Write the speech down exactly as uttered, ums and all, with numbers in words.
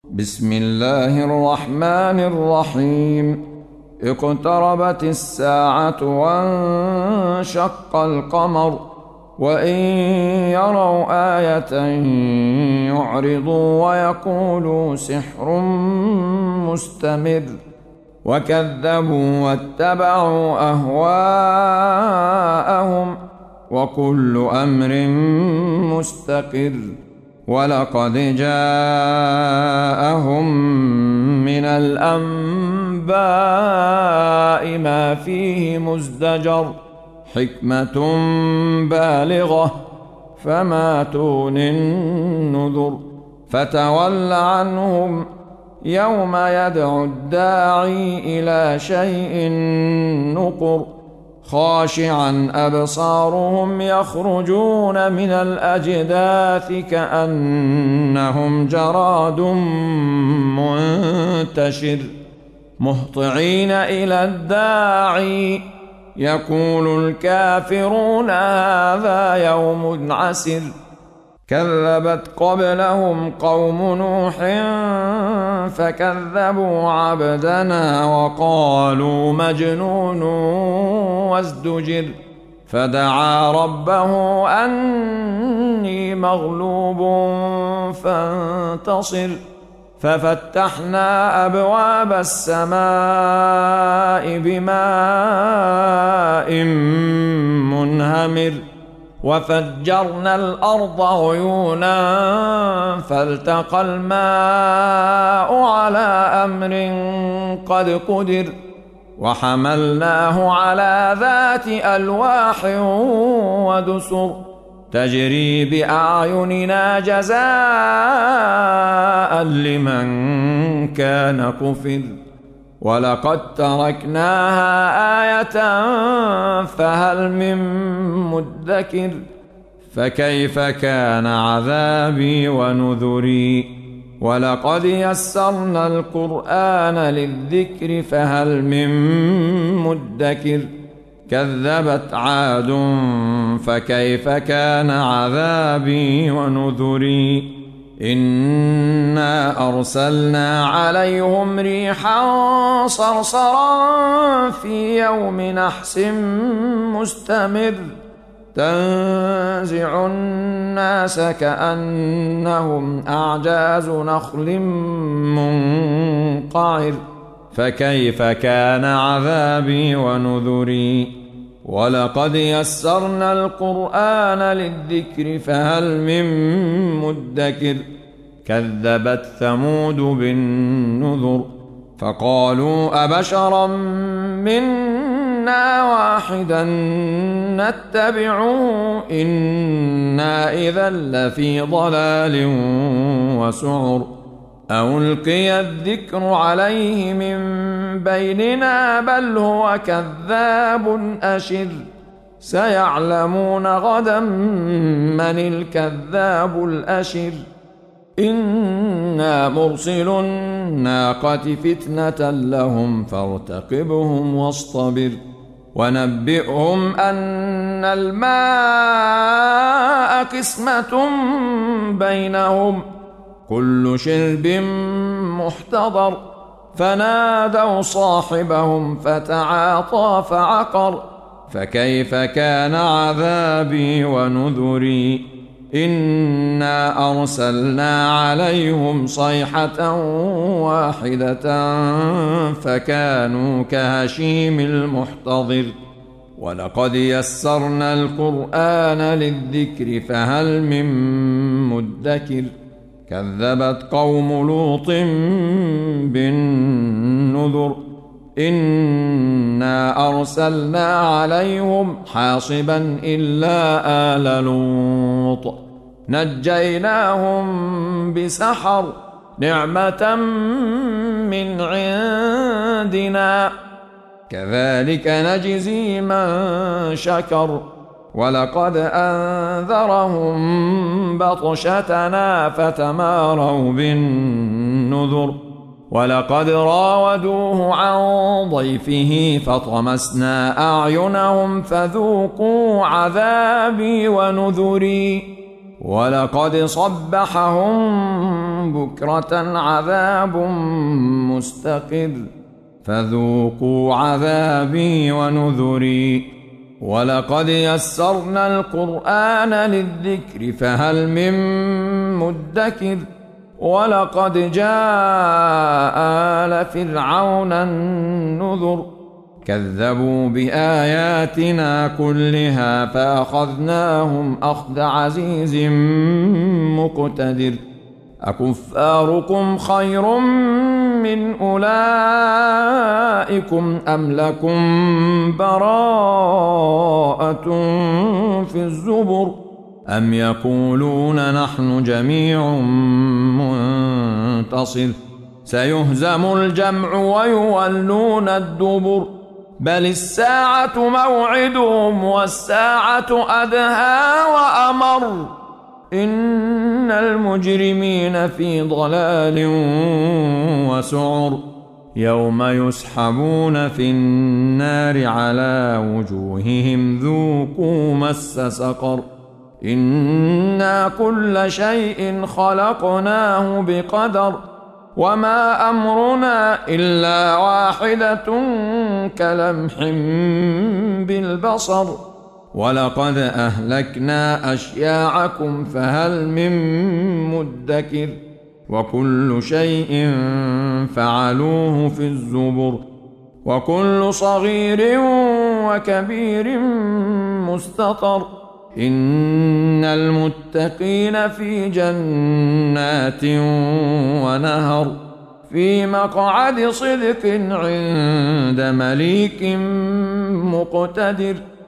بسم الله الرحمن الرحيم. اقتربت الساعة وانشق القمر وإن يروا آية يعرضوا ويقولوا سحر مستمر وكذبوا واتبعوا أهواءهم وكل أمر مستقر. ولقد جاءهم من الأنباء ما فيه مزدجر حكمة بالغة فما تغني النذر. فتول عنهم يوم يدعو الداعي إلى شيء نقر خاشعا أبصارهم يخرجون من الأجداث كأنهم جراد منتشر مهطعين إلى الداعي يقول الكافرون هذا يوم عسر. كذبت قبلهم قوم نوح فكذبوا عبدنا وقالوا مجنون وازدجر. فدعا ربه أني مغلوب فانتصر. ففتحنا أبواب السماء بماء منهمر وفجرنا الأرض عيونا فالتقى الماء على أمر قد قدر. وحملناه على ذات ألواح ودسر تجري بأعيننا جزاء لمن كان كفر. ولقد تركناها آية فهل من مدكر. فكيف كان عذابي ونذري. ولقد يسرنا القرآن للذكر فهل من مدكر. كذبت عاد فكيف كان عذابي ونذري. إنا أرسلنا عليهم ريحا صرصرا في يوم نحس مستمر تنزع الناس كأنهم أعجاز نخل منقعر. فكيف كان عذابي ونذري. ولقد يسرنا القرآن للذكر فهل من مدكر. كذبت ثمود بالنذر فقالوا أبشرا منا واحدا نتبعه إنا إذا لفي ضلال وسعر. ألقي الذكر عليه من بيننا بل هو كذاب أشر. سيعلمون غدا من الكذاب الأشر. إنا مرسل الناقة فتنة لهم فارتقبهم واصطبر. ونبئهم أن الماء قسمة بينهم كل شرب محتضر. فنادوا صاحبهم فتعاطى فعقر. فكيف كان عذابي ونذري. إنا أرسلنا عليهم صيحة واحدة فكانوا كهشيم المحتضر. ولقد يسرنا القرآن للذكر فهل من مدكر. كذبت قوم لوط بالنذر إنا أرسلنا عليهم حاصبا إلا آل لوط نجيناهم بسحر نعمة من عندنا كذلك نجزي من شكر. ولقد أنذرهم بطشتنا فتماروا بالنذر. ولقد راودوه عن ضيفه فطمسنا أعينهم فذوقوا عذابي ونذري. ولقد صبحهم بكرة عذاب مستقر فذوقوا عذابي ونذري ولقد يسرنا القرآن للذكر فهل من مدكر ولقد جاء آل فرعون النذر كذبوا بآياتنا كلها فأخذناهم أخذ عزيز مقتدر أكفاركم خير من أولئكم أم لكم براءة في الزبر أم يقولون نحن جميع منتصر سيهزم الجمع ويولون الدبر بل الساعة موعدهم والساعة أدهى وأمر إن المجرمين في ضلال وسعر يوم يسحبون في النار على وجوههم ذوقوا مس سقر إنا كل شيء خلقناه بقدر وما أمرنا إلا واحدة كلمح بالبصر ولقد أهلكنا أشياعكم فهل من مدكر وكل شيء فعلوه في الزبر وكل صغير وكبير مستطر إن المتقين في جنات ونهر في مقعد صدق عند مليك مقتدر